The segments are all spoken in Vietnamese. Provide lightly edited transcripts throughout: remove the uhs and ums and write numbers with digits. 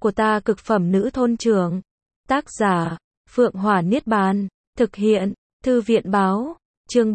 của ta cực phẩm nữ thôn trưởng. Tác giả, Phượng Hỏa Niết Bàn. Thực hiện, Thư viện báo. Chương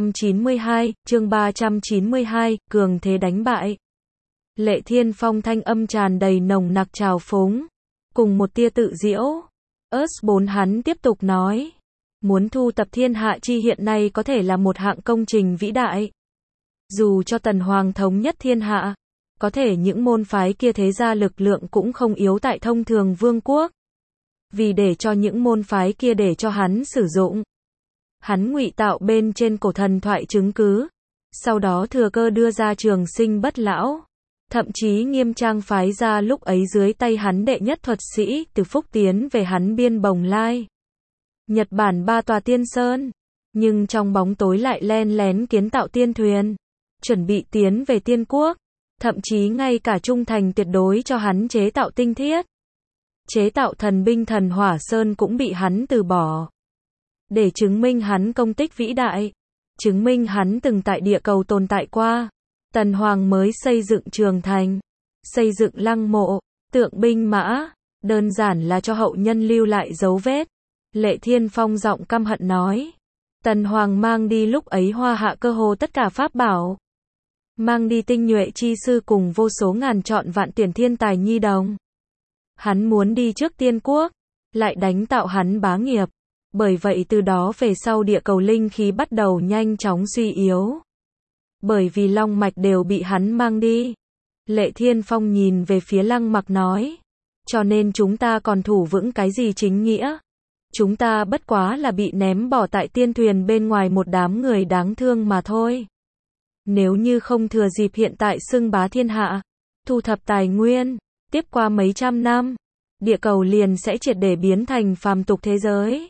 392, cường thế đánh bại. Lệ Thiên Phong thanh âm tràn đầy nồng nặc trào phúng, cùng một tia tự giễu. S4 hắn tiếp tục nói, muốn thu tập thiên hạ chi hiện nay có thể là một hạng công trình vĩ đại. Dù cho Tần Hoàng thống nhất thiên hạ, có thể những môn phái kia thế gia lực lượng cũng không yếu tại thông thường vương quốc. Vì để cho những môn phái kia để cho hắn sử dụng, hắn ngụy tạo bên trên cổ thần thoại chứng cứ, sau đó thừa cơ đưa ra trường sinh bất lão. Thậm chí nghiêm trang phái ra lúc ấy dưới tay hắn đệ nhất thuật sĩ từ Phúc tiến về hắn biên Bồng Lai, Nhật Bản 3 tòa tiên sơn, nhưng trong bóng tối lại len lén kiến tạo tiên thuyền, chuẩn bị tiến về tiên quốc, thậm chí ngay cả trung thành tuyệt đối cho hắn chế tạo tinh thiết. Chế tạo thần binh thần hỏa sơn cũng bị hắn từ bỏ. Để chứng minh hắn công tích vĩ đại, chứng minh hắn từng tại địa cầu tồn tại qua, Tần Hoàng mới xây dựng trường thành, xây dựng lăng mộ, tượng binh mã, đơn giản là cho hậu nhân lưu lại dấu vết. Lệ Thiên Phong giọng căm hận nói, Tần Hoàng mang đi lúc ấy Hoa Hạ cơ hồ tất cả pháp bảo, mang đi tinh nhuệ chi sư cùng vô số ngàn trọn vạn tiền thiên tài nhi đồng. Hắn muốn đi trước tiên quốc, lại đánh tạo hắn bá nghiệp. Bởi vậy từ đó về sau địa cầu linh khí bắt đầu nhanh chóng suy yếu. Bởi vì long mạch đều bị hắn mang đi. Lệ Thiên Phong nhìn về phía Lăng Mặc nói, cho nên chúng ta còn thủ vững cái gì chính nghĩa? Chúng ta bất quá là bị ném bỏ tại tiên thuyền bên ngoài một đám người đáng thương mà thôi. Nếu như không thừa dịp hiện tại xưng bá thiên hạ, thu thập tài nguyên, tiếp qua mấy trăm năm, địa cầu liền sẽ triệt để biến thành phàm tục thế giới.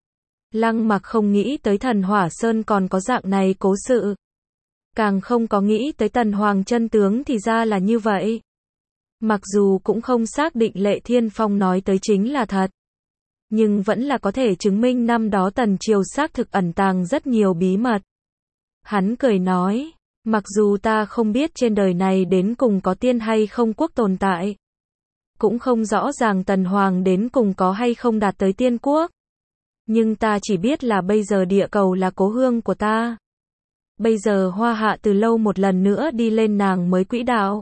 Lăng Mặc không nghĩ tới Thần Hỏa Sơn còn có dạng này cố sự. Càng không có nghĩ tới Tần Hoàng chân tướng thì ra là như vậy. Mặc dù cũng không xác định Lệ Thiên Phong nói tới chính là thật, nhưng vẫn là có thể chứng minh năm đó Tần Triều xác thực ẩn tàng rất nhiều bí mật. Hắn cười nói, mặc dù ta không biết trên đời này đến cùng có tiên hay không quốc tồn tại, cũng không rõ ràng Tần Hoàng đến cùng có hay không đạt tới tiên quốc, nhưng ta chỉ biết là bây giờ địa cầu là cố hương của ta. Bây giờ Hoa Hạ từ lâu một lần nữa đi lên nàng mới quỹ đạo.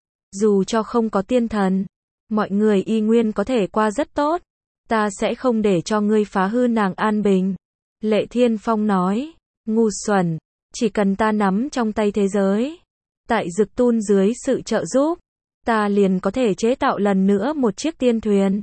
Dù cho không có tiên thần, mọi người y nguyên có thể qua rất tốt. Ta sẽ không để cho ngươi phá hư nàng an bình. Lệ Thiên Phong nói, ngu xuẩn, chỉ cần ta nắm trong tay thế giới, tại Dực Tun dưới sự trợ giúp, ta liền có thể chế tạo lần nữa một chiếc tiên thuyền.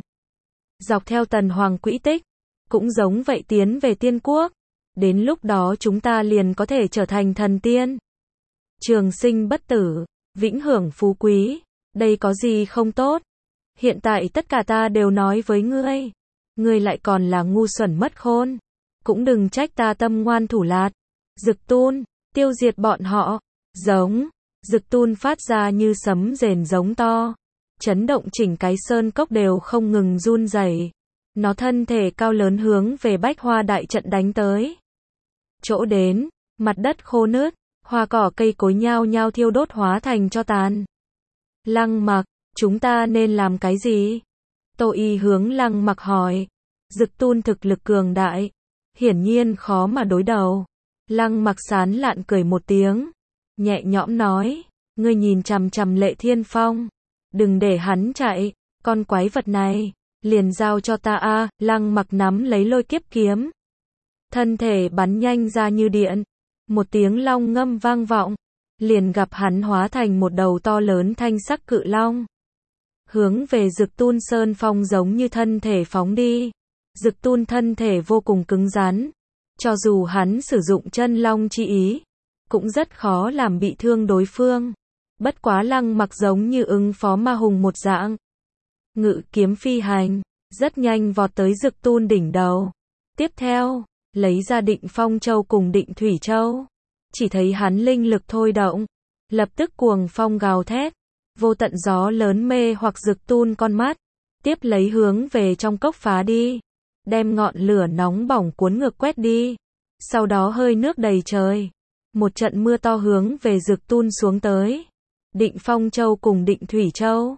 Dọc theo Tần Hoàng quỹ tích, cũng giống vậy tiến về tiên quốc. Đến lúc đó chúng ta liền có thể trở thành thần tiên. Trường sinh bất tử, vĩnh hưởng phú quý, đây có gì không tốt? Hiện tại tất cả ta đều nói với ngươi, ngươi lại còn là ngu xuẩn mất khôn. Cũng đừng trách ta tâm ngoan thủ lạt. Dực Tun, tiêu diệt bọn họ. Giống, Dực Tun phát ra như sấm rền giống to, chấn động chỉnh cái sơn cốc đều không ngừng run rẩy. Nó thân thể cao lớn hướng về Bách Hoa đại trận đánh tới. Chỗ đến, mặt đất khô nứt, hoa cỏ cây cối nhao nhao thiêu đốt hóa thành tro tàn. Lăng Mặc, chúng ta nên làm cái gì? Tô Y hướng Lăng Mặc hỏi. Dực Tun thực lực cường đại, hiển nhiên khó mà đối đầu. Lăng Mặc sán lạn cười một tiếng, nhẹ nhõm nói, ngươi nhìn chằm chằm Lệ Thiên Phong, đừng để hắn chạy, con quái vật này, liền giao cho ta a. Lăng Mặc nắm lấy lôi kiếp kiếm, thân thể bắn nhanh ra như điện, một tiếng long ngâm vang vọng, liền gặp hắn hóa thành một đầu to lớn thanh sắc cự long, hướng về Dực Tun Sơn Phong giống như thân thể phóng đi. Dực Tun thân thể vô cùng cứng rắn, cho dù hắn sử dụng chân long chi ý, cũng rất khó làm bị thương đối phương. Bất quá Lăng Mặc giống như ứng phó ma hùng một dạng, ngự kiếm phi hành, rất nhanh vọt tới Dực Tun đỉnh đầu. Tiếp theo, lấy ra Định Phong Châu cùng Định Thủy Châu. Chỉ thấy hắn linh lực thôi động, lập tức cuồng phong gào thét, vô tận gió lớn mê hoặc Dực Tun con mắt, tiếp lấy hướng về trong cốc phá đi, đem ngọn lửa nóng bỏng cuốn ngược quét đi. Sau đó hơi nước đầy trời, một trận mưa to hướng về Dực Tun xuống tới. Định Phong Châu cùng Định Thủy Châu,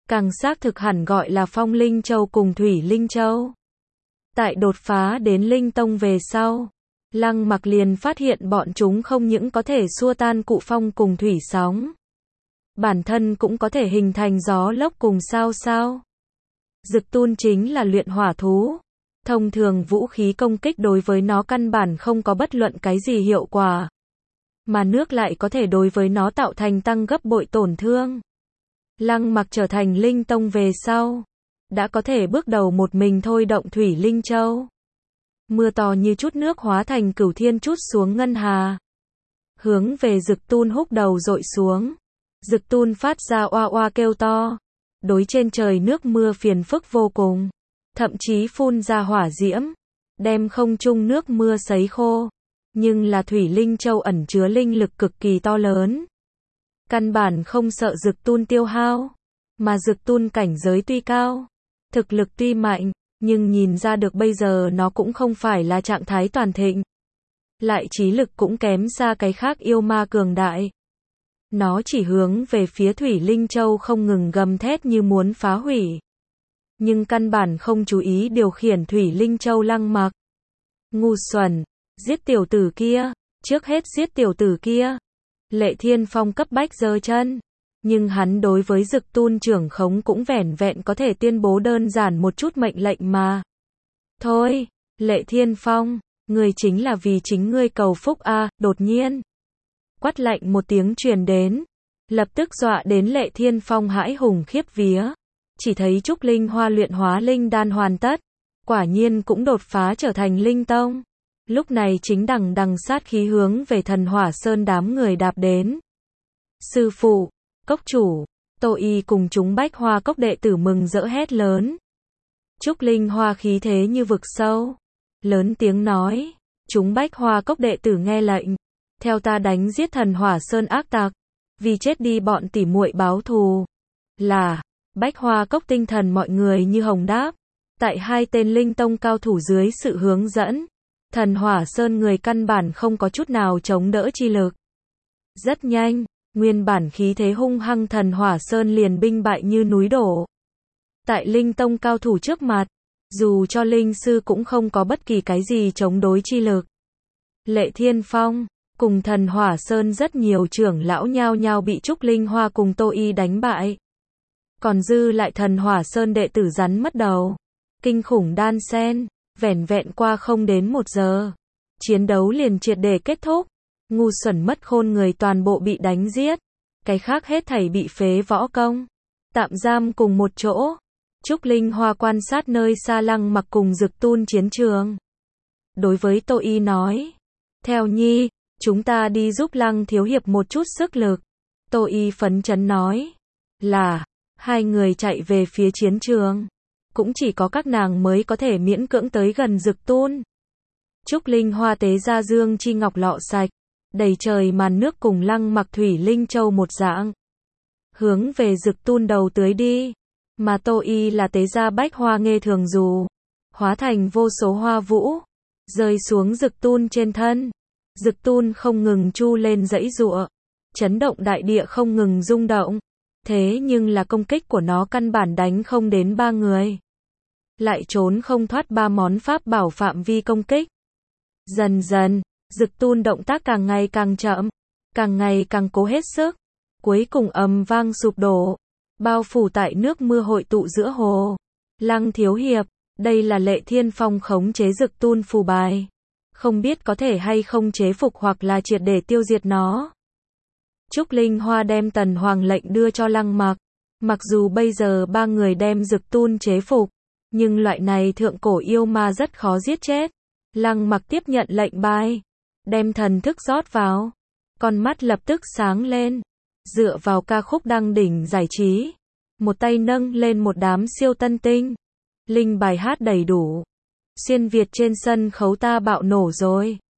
càng xác thực hẳn gọi là Phong Linh Châu cùng Thủy Linh Châu. Tại đột phá đến Linh Tông về sau, Lăng Mặc liền phát hiện bọn chúng không những có thể xua tan cụ phong cùng thủy sóng, bản thân cũng có thể hình thành gió lốc cùng sao sao. Dực Tun chính là luyện hỏa thú, thông thường vũ khí công kích đối với nó căn bản không có bất luận cái gì hiệu quả, mà nước lại có thể đối với nó tạo thành tăng gấp bội tổn thương. Lăng Mặc trở thành Linh Tông về sau, đã có thể bước đầu một mình thôi động Thủy Linh Châu. Mưa to như chút nước hóa thành cửu thiên trút xuống ngân hà, hướng về Dực Tun húc đầu dội xuống. Dực Tun phát ra oa oa kêu to, đối trên trời nước mưa phiền phức vô cùng, thậm chí phun ra hỏa diễm, đem không trung nước mưa sấy khô. Nhưng là Thủy Linh Châu ẩn chứa linh lực cực kỳ to lớn, căn bản không sợ Dực Tun tiêu hao, mà Dực Tun cảnh giới tuy cao, thực lực tuy mạnh, nhưng nhìn ra được bây giờ nó cũng không phải là trạng thái toàn thịnh, lại trí lực cũng kém xa cái khác yêu ma cường đại. Nó chỉ hướng về phía Thủy Linh Châu không ngừng gầm thét như muốn phá hủy, nhưng căn bản không chú ý điều khiển Thủy Linh Châu. Lăng Mặc, ngu xuẩn, giết tiểu tử kia, trước hết giết tiểu tử kia. Lệ Thiên Phong cấp bách giơ chân, nhưng hắn đối với Dực Tun trưởng khống cũng vẻn vẹn có thể tuyên bố đơn giản một chút mệnh lệnh mà. Thôi, Lệ Thiên Phong, ngươi chính là vì chính ngươi cầu phúc a. Đột nhiên, quát lạnh một tiếng truyền đến, lập tức dọa đến Lệ Thiên Phong hãi hùng khiếp vía. Chỉ thấy Trúc Linh Hoa luyện hóa linh đan hoàn tất, quả nhiên cũng đột phá trở thành Linh Tông. Lúc này chính đằng đằng sát khí hướng về Thần Hỏa Sơn đám người đạp đến. Sư phụ, cốc chủ, Tô Y cùng chúng Bách Hoa Cốc đệ tử mừng rỡ hét lớn. Trúc Linh Hoa khí thế như vực sâu, lớn tiếng nói, chúng Bách Hoa Cốc đệ tử nghe lệnh, theo ta đánh giết Thần Hỏa Sơn ác tặc, vì chết đi bọn tỉ muội báo thù. Là, Bách Hoa Cốc tinh thần mọi người như hồng đáp, tại hai tên Linh Tông cao thủ dưới sự hướng dẫn, Thần Hỏa Sơn người căn bản không có chút nào chống đỡ chi lực. Rất nhanh, nguyên bản khí thế hung hăng Thần Hỏa Sơn liền binh bại như núi đổ. Tại Linh Tông cao thủ trước mặt, dù cho Linh Sư cũng không có bất kỳ cái gì chống đối chi lực. Lệ Thiên Phong, cùng Thần Hỏa Sơn rất nhiều trưởng lão nhao nhao bị Trúc Linh Hoa cùng Tô Y đánh bại. Còn dư lại Thần Hỏa Sơn đệ tử rắn mất đầu. Kinh khủng đan sen, vẻn vẹn qua không đến 1 giờ. Chiến đấu liền triệt để kết thúc. Ngu xuẩn mất khôn người toàn bộ bị đánh giết. Cái khác hết thảy bị phế võ công, tạm giam cùng một chỗ. Trúc Linh Hoa quan sát nơi xa Lăng Mặc cùng Dực Tun chiến trường. Đối với Tô Y nói, theo nhi, chúng ta đi giúp Lăng thiếu hiệp một chút sức lực. Tô Y phấn chấn nói, là, hai người chạy về phía chiến trường. Cũng chỉ có các nàng mới có thể miễn cưỡng tới gần Dực Tun. Trúc Linh Hoa tế ra dương chi ngọc lọ sạch, đầy trời màn nước cùng Lăng Mặc Thủy Linh Châu một dạng, hướng về Dực Tun đầu tưới đi. Mà Tô Y là tế ra bách hoa nghê thường dù, hóa thành vô số hoa vũ, rơi xuống Dực Tun trên thân. Dực Tun không ngừng chu lên giãy giụa, chấn động đại địa không ngừng rung động. Thế nhưng là công kích của nó căn bản đánh không đến 3 người, lại trốn không thoát 3 món pháp bảo phạm vi công kích. Dần dần, Dực Tun động tác càng ngày càng chậm, càng ngày càng cố hết sức, cuối cùng ầm vang sụp đổ, bao phủ tại nước mưa hội tụ giữa hồ. Lăng thiếu hiệp, đây là Lệ Thiên Phong khống chế Dực Tun phù bài, không biết có thể hay không chế phục hoặc là triệt để tiêu diệt nó. Trúc Linh Hoa đem Tần Hoàng lệnh đưa cho Lăng Mặc. Mặc dù bây giờ 3 người đem Dực Tun chế phục, nhưng loại này thượng cổ yêu ma rất khó giết chết. Lăng Mặc tiếp nhận lệnh bài, đem thần thức rót vào, con mắt lập tức sáng lên. Dựa vào ca khúc đăng đỉnh giải trí, một tay nâng lên một đám siêu tân tinh, linh bài hát đầy đủ. Xuyên Việt trên sân khấu ta bạo nổ rồi.